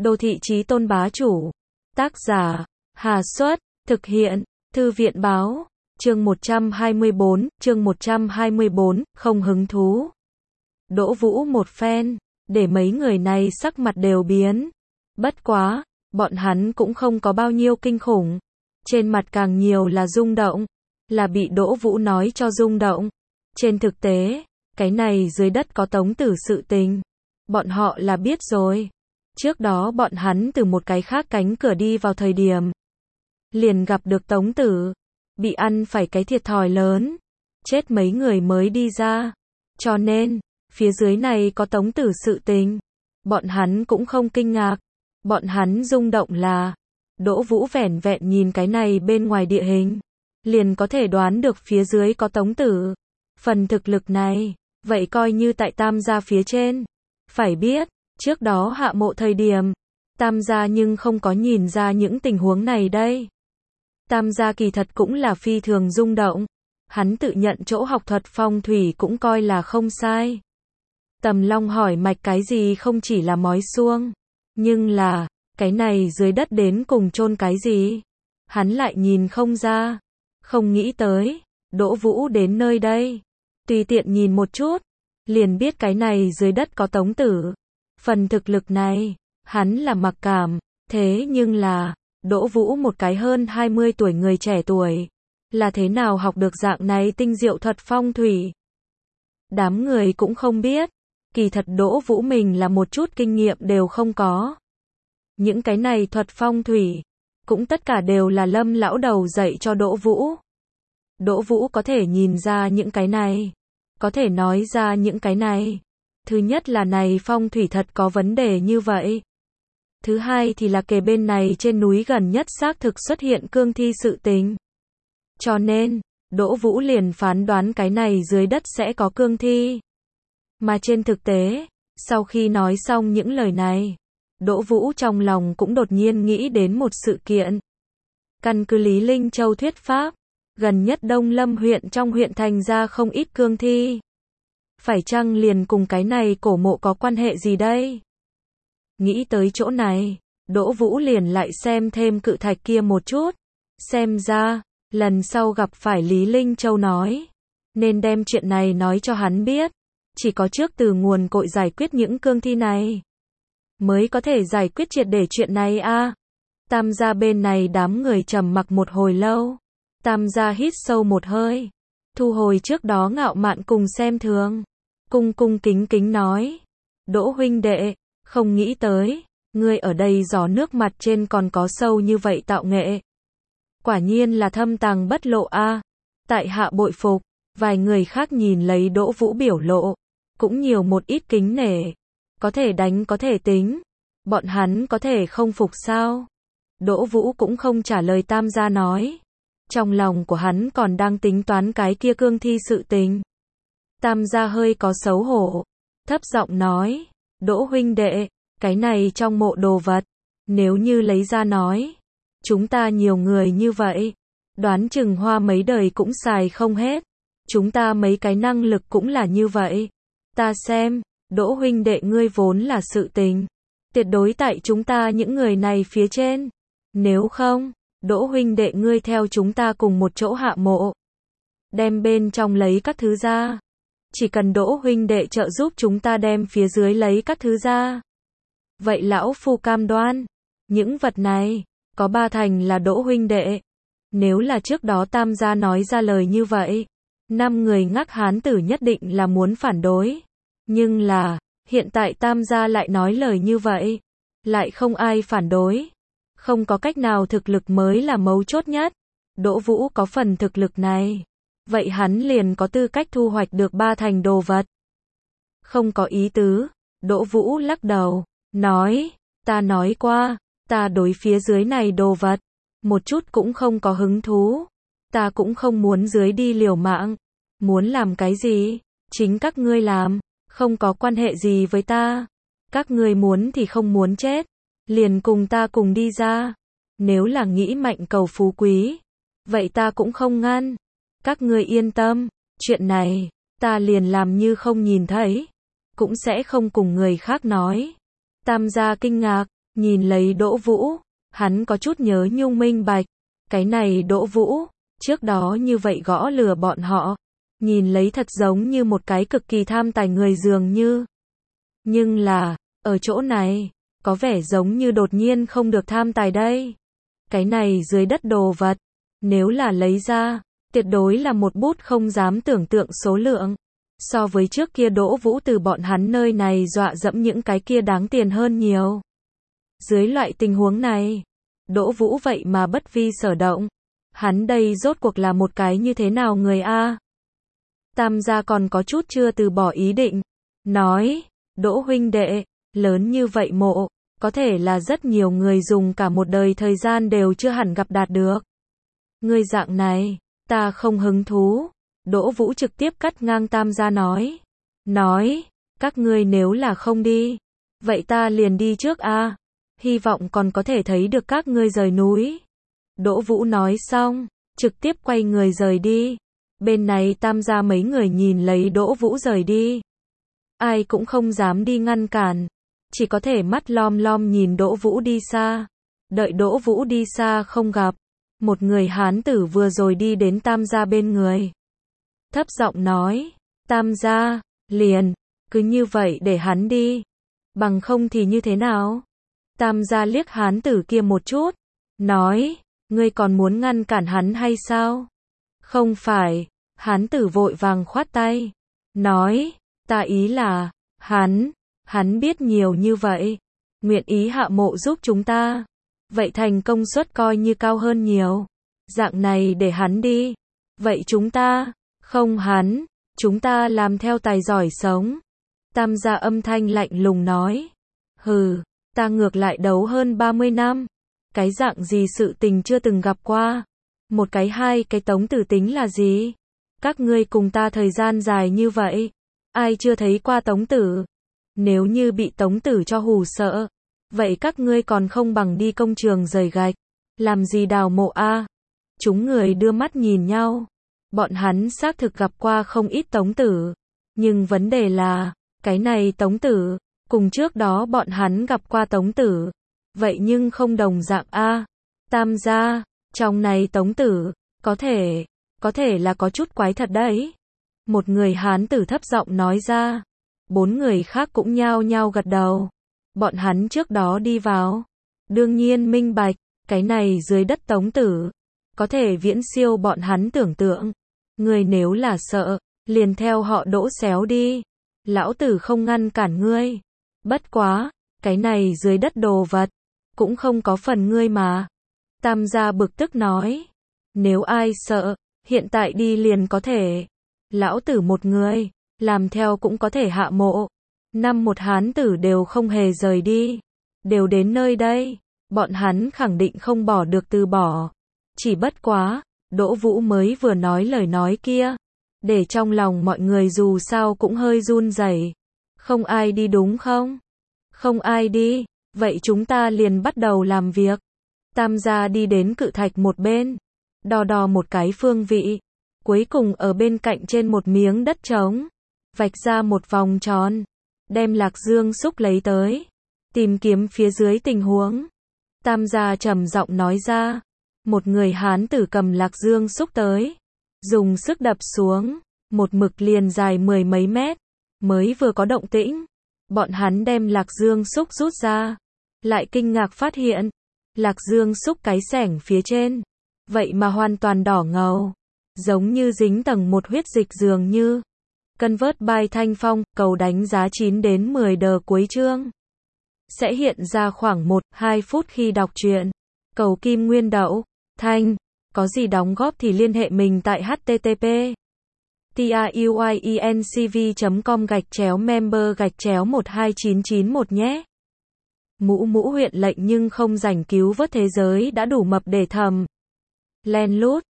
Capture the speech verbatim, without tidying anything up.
Đô thị chí tôn bá chủ. Tác giả, Hà Xuất, thực hiện, Thư viện báo, chương một trăm hai mươi bốn, chương một trăm hai mươi bốn, không hứng thú. Đỗ Vũ một phen, để mấy người này sắc mặt đều biến. Bất quá, bọn hắn cũng không có bao nhiêu kinh khủng. Trên mặt càng nhiều là rung động, là bị Đỗ Vũ nói cho rung động. Trên thực tế, cái này dưới đất có Tống Tử sự tình. Bọn họ là biết rồi. Trước đó bọn hắn từ một cái khác cánh cửa đi vào thời điểm. Liền gặp được Tống Tử. Bị ăn phải cái thiệt thòi lớn. Chết mấy người mới đi ra. Cho nên, phía dưới này có Tống Tử sự tình. Bọn hắn cũng không kinh ngạc. Bọn hắn rung động là Đỗ Vũ vẻn vẹn nhìn cái này bên ngoài địa hình. Liền có thể đoán được phía dưới có Tống Tử. Phần thực lực này, vậy coi như tại Tam gia phía trên. Phải biết, trước đó hạ mộ thời điểm, Tam gia nhưng không có nhìn ra những tình huống này đây. Tam gia kỳ thật cũng là phi thường rung động. Hắn tự nhận chỗ học thuật phong thủy cũng coi là không sai. Tầm Long hỏi mạch cái gì không chỉ là mói xuông. Nhưng là, cái này dưới đất đến cùng chôn cái gì? Hắn lại nhìn không ra. Không nghĩ tới, Đỗ Vũ đến nơi đây. Tùy tiện nhìn một chút, liền biết cái này dưới đất có Tống Tử. Phần thực lực này, hắn là mặc cảm. Thế nhưng là, Đỗ Vũ một cái hơn hai mươi tuổi người trẻ tuổi. Là thế nào học được dạng này tinh diệu thuật phong thủy? Đám người cũng không biết. Kỳ thật Đỗ Vũ mình là một chút kinh nghiệm đều không có. Những cái này thuật phong thủy, cũng tất cả đều là Lâm lão đầu dạy cho Đỗ Vũ. Đỗ Vũ có thể nhìn ra những cái này, có thể nói ra những cái này. Thứ nhất là này phong thủy thật có vấn đề như vậy. Thứ hai thì là kề bên này trên núi gần nhất xác thực xuất hiện cương thi sự tình. Cho nên, Đỗ Vũ liền phán đoán cái này dưới đất sẽ có cương thi. Mà trên thực tế, sau khi nói xong những lời này, Đỗ Vũ trong lòng cũng đột nhiên nghĩ đến một sự kiện. Căn cứ Lý Linh Châu thuyết pháp, gần nhất Đông Lâm huyện trong huyện thành ra không ít cương thi. Phải chăng liền cùng cái này cổ mộ có quan hệ gì đây? Nghĩ tới chỗ này, Đỗ Vũ liền lại xem thêm cự thạch kia một chút. Xem ra, lần sau gặp phải Lý Linh Châu nói, nên đem chuyện này nói cho hắn biết. Chỉ có trước từ nguồn cội giải quyết những cương thi này, mới có thể giải quyết triệt để chuyện này a. À. Tam gia bên này đám người trầm mặc một hồi lâu. Tam gia hít sâu một hơi, thu hồi trước đó ngạo mạn cùng xem thường, cung cung kính kính nói: Đỗ huynh đệ, không nghĩ tới, ngươi ở đây gió nước mặt trên còn có sâu như vậy tạo nghệ. Quả nhiên là thâm tàng bất lộ a. À. Tại hạ bội phục. Vài người khác nhìn lấy Đỗ Vũ biểu lộ, cũng nhiều một ít kính nể. Có thể đánh có thể tính, bọn hắn có thể không phục sao? Đỗ Vũ cũng không trả lời Tam gia nói. Trong lòng của hắn còn đang tính toán cái kia cương thi sự tình. Tam gia hơi có xấu hổ, thấp giọng nói: Đỗ huynh đệ, cái này trong mộ đồ vật, nếu như lấy ra nói, chúng ta nhiều người như vậy, đoán chừng hoa mấy đời cũng xài không hết. Chúng ta mấy cái năng lực cũng là như vậy. Ta xem, Đỗ huynh đệ ngươi vốn là sự tình, tuyệt đối tại chúng ta những người này phía trên. Nếu không, Đỗ huynh đệ ngươi theo chúng ta cùng một chỗ hạ mộ, đem bên trong lấy các thứ ra. Chỉ cần Đỗ huynh đệ trợ giúp chúng ta đem phía dưới lấy các thứ ra. Vậy lão phu cam đoan, những vật này, có ba thành là Đỗ huynh đệ. Nếu là trước đó Tam gia nói ra lời như vậy, năm người ngắc hán tử nhất định là muốn phản đối. Nhưng là, hiện tại Tam gia lại nói lời như vậy, lại không ai phản đối. Không có cách nào, thực lực mới là mấu chốt nhất. Đỗ Vũ có phần thực lực này, vậy hắn liền có tư cách thu hoạch được ba thành đồ vật. Không có ý tứ. Đỗ Vũ lắc đầu, nói: ta nói qua, ta đối phía dưới này đồ vật, một chút cũng không có hứng thú. Ta cũng không muốn dưới đi liều mạng. Muốn làm cái gì, chính các ngươi làm, không có quan hệ gì với ta. Các ngươi muốn thì không muốn chết, liền cùng ta cùng đi ra. Nếu là nghĩ mạnh cầu phú quý, vậy ta cũng không ngăn. Các ngươi yên tâm, chuyện này, ta liền làm như không nhìn thấy, cũng sẽ không cùng người khác nói. Tam gia kinh ngạc, Nhìn lấy Đỗ Vũ, hắn có chút nhớ nhung minh bạch. Cái này Đỗ Vũ, trước đó như vậy gõ lừa bọn họ. Nhìn lấy thật giống như một cái cực kỳ tham tài người dường như. Nhưng là, ở chỗ này, có vẻ giống như đột nhiên không được tham tài đây. Cái này dưới đất đồ vật, nếu là lấy ra, tuyệt đối là một bút không dám tưởng tượng số lượng. So với trước kia Đỗ Vũ từ bọn hắn nơi này dọa dẫm những cái kia đáng tiền hơn nhiều. Dưới loại tình huống này, Đỗ Vũ vậy mà bất vi sở động. Hắn đây rốt cuộc là một cái như thế nào người a? Tam gia còn có chút chưa từ bỏ ý định. Nói, Đỗ huynh đệ, lớn như vậy mộ, có thể là rất nhiều người dùng cả một đời thời gian đều chưa hẳn gặp đạt được. Ngươi dạng này, ta không hứng thú. Đỗ Vũ trực tiếp cắt ngang Tam gia nói. Nói, các ngươi nếu là không đi, vậy ta liền đi trước a. Hy vọng còn có thể thấy được các ngươi rời núi. Đỗ Vũ nói xong, trực tiếp quay người rời đi. Bên này Tam gia mấy người nhìn lấy Đỗ Vũ rời đi. Ai cũng không dám đi ngăn cản. Chỉ có thể mắt lom lom nhìn Đỗ Vũ đi xa. Đợi Đỗ Vũ đi xa không gặp. Một người hán tử vừa rồi đi đến Tam gia bên người. Thấp giọng nói, Tam gia, liền, cứ như vậy để hắn đi. Bằng không thì như thế nào? Tam gia liếc hán tử kia một chút. Nói, ngươi còn muốn ngăn cản hắn hay sao? Không phải, hán tử vội vàng khoát tay. Nói, ta ý là, hắn, hắn biết nhiều như vậy. Nguyện ý hạ mộ giúp chúng ta. Vậy thành công suất coi như cao hơn nhiều. Dạng này để hắn đi. Vậy chúng ta, không hắn, chúng ta làm theo tài giỏi sống. Tam gia âm thanh lạnh lùng nói. Hừ, ta ngược lại đấu hơn ba mươi năm. Cái dạng gì sự tình chưa từng gặp qua. Một cái hai cái tống tử tính là gì? Các ngươi cùng ta thời gian dài như vậy. Ai chưa thấy qua tống tử? Nếu như bị tống tử cho hù sợ. Vậy các ngươi còn không bằng đi công trường rời gạch. Làm gì đào mộ a? Chúng người đưa mắt nhìn nhau. Bọn hắn xác thực gặp qua không ít tống tử. Nhưng vấn đề là, cái này tống tử, cùng trước đó bọn hắn gặp qua tống tử. Vậy nhưng không đồng dạng a. Tam gia, trong này tống tử, có thể, có thể là có chút quái thật đấy. Một người hán tử thấp giọng nói ra. Bốn người khác cũng nhao nhao gật đầu. Bọn hắn trước đó đi vào. Đương nhiên minh bạch, cái này dưới đất tống tử. Có thể viễn siêu bọn hắn tưởng tượng. Người nếu là sợ, liền theo họ Đỗ xéo đi. Lão tử không ngăn cản ngươi. Bất quá, cái này dưới đất đồ vật, cũng không có phần ngươi mà. Tam gia bực tức nói. Nếu ai sợ, hiện tại đi liền có thể. Lão tử một người, làm theo cũng có thể hạ mộ. Năm một hán tử đều không hề rời đi. Đều đến nơi đây, bọn hắn khẳng định không bỏ được từ bỏ. Chỉ bất quá, Đỗ Vũ mới vừa nói lời nói kia. Để trong lòng mọi người dù sao cũng hơi run rẩy. Không ai đi đúng không? Không ai đi, vậy chúng ta liền bắt đầu làm việc. Tam gia đi đến cự thạch một bên. Đo đo một cái phương vị. Cuối cùng ở bên cạnh trên một miếng đất trống. Vạch ra một vòng tròn. Đem Lạc Dương xúc lấy tới. Tìm kiếm phía dưới tình huống. Tam gia trầm giọng nói ra. Một người hán tử cầm Lạc Dương xúc tới. Dùng sức đập xuống. Một mực liền dài mười mấy mét. Mới vừa có động tĩnh. Bọn hắn đem Lạc Dương xúc rút ra. Lại kinh ngạc phát hiện. Lạc Dương xúc cái xẻng phía trên. Vậy mà hoàn toàn đỏ ngầu. Giống như dính tầng một huyết dịch dường như. Convert by Thanh Phong, cầu đánh giá chín đến mười đờ cuối chương. Sẽ hiện ra khoảng một đến hai phút khi đọc truyện. Cầu kim nguyên đậu. Thanh. Có gì đóng góp thì liên hệ mình tại http truyencv chấm com gạch chéo member gạch chéo một hai chín chín một nhé. Mũ mũ huyện lệnh nhưng không rảnh cứu vớt thế giới đã đủ mập để thầm. Len lút.